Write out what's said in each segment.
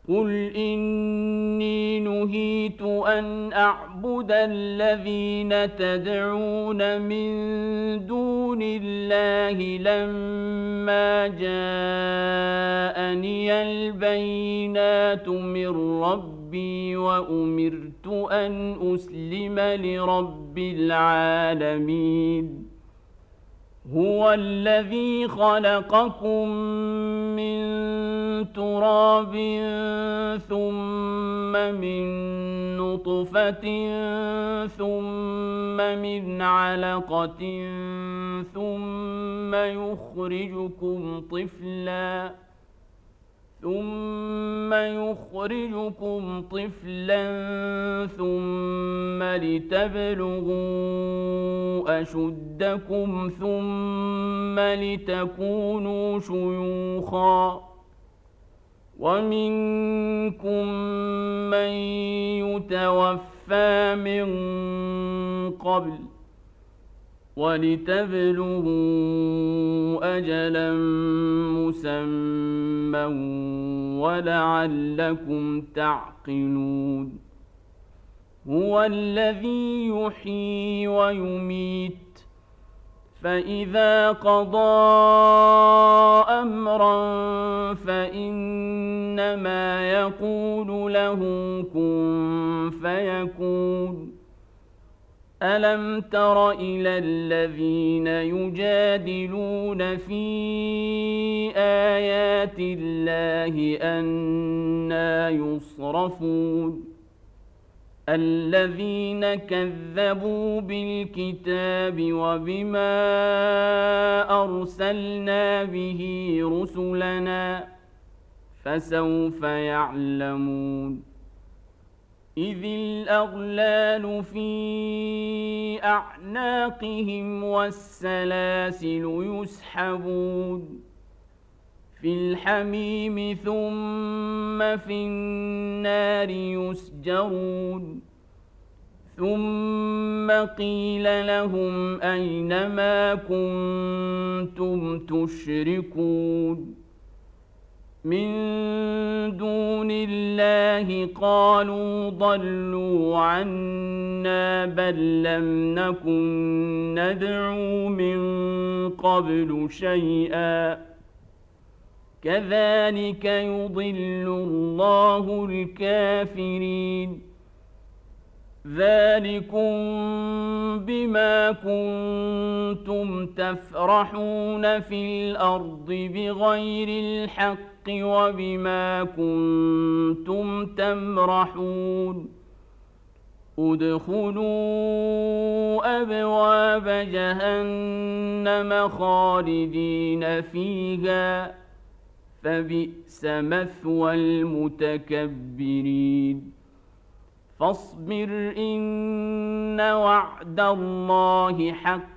قل إني نهيت أن أعبد الذين تدعون من دون الله لما جاءني البينات من ربي وأمرت أن أسلم لرب العالمين هو الذي خلقكم من تراب ثم من نطفة ثم من علقة ثم يخرجكم طفلا ثم لتبلغوا أشدكم ثم لتكونوا شيوخا ومنكم من يتوفى من قبل ولتبلغوا أجلا مسمى ولعلكم تعقلون هو الذي يحيي ويميت فإذا قضى أمرا فإنما يقول له كن فيكون ألم تر إلى الذين يجادلون في آيات الله أنى يصرفون الذين كذبوا بالكتاب وبما أرسلنا به رسلنا فسوف يعلمون إذ الأغلال في أعناقهم والسلاسل يسحبون في الحميم ثم في النار يسجرون ثم قيل لهم أين ما كنتم تشركون من دون الله قالوا ضلوا عنا بل لم نكن ندعو من قبل شيئا كذلك يضل الله الكافرين ذلكم بما كنتم تفرحون في الأرض بغير الحق وبما كنتم تمرحون ادخلوا أبواب جهنم خالدين فيها فبئس مثوى المتكبرين فاصبر إن وعد الله حق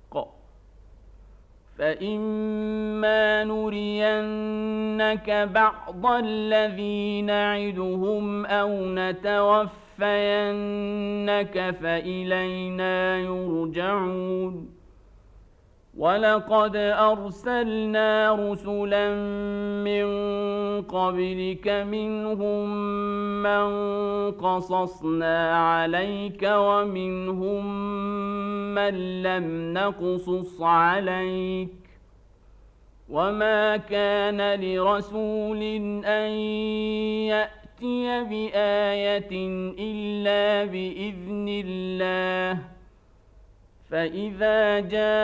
فإما نرينك بعض الذي نعدهم أو نتوفينك فإلينا يرجعون ولقد أرسلنا رسلا من قبلك منهم من قصصنا عليك ومنهم من لم نقصص عليك وما كان لرسول أن يأتي بآية إلا بإذن الله فإذا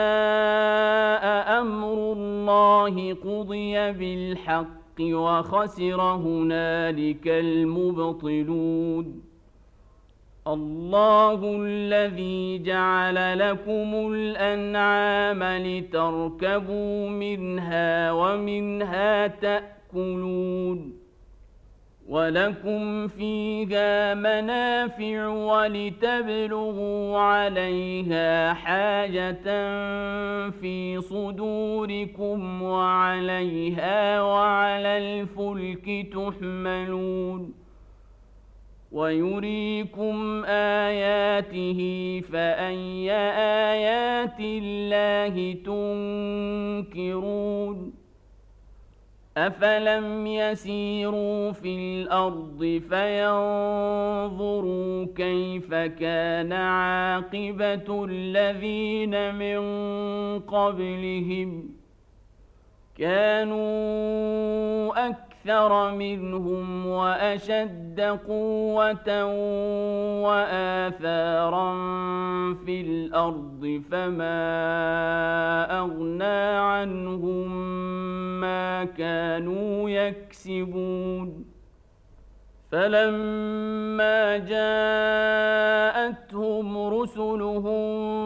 جاء أمر الله قضي بالحق وخسر هنالك المبطلون الله الذي جعل لكم الأنعام لتركبوا منها ومنها تأكلون ولكم فيها منافع ولتبلغوا عليها حاجة في صدوركم وعليها وعلى الفلك تحملون ويريكم آياته فأي آيات الله تنكرون أفلم يسيروا في الأرض فينظروا كيف كان عاقبة الذين من قبلهم كانوا أكثر منهم وأشد قوة وآثارا في الأرض فما أغنى عنهم ما كانوا يكسبون فلما جاءتهم رسلهم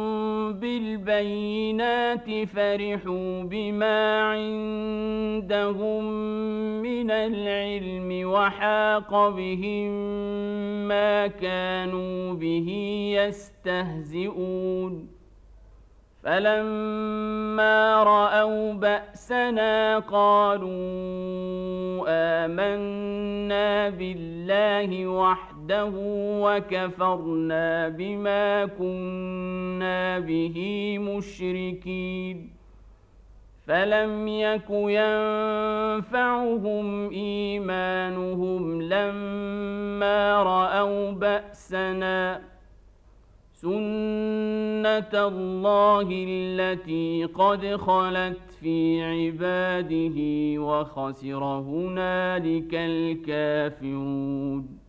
بالبينات فرحوا بما عندهم من العلم وحاق بهم ما كانوا به يستهزئون فلما رأوا بأسنا قالوا آمنا بالله وحده وكفرنا بما كنا به مشركين فلم يك ينفعهم إيمانهم لما رأوا بأسنا سنة الله التي قد خلت في عباده وخسر هنالك الكافرون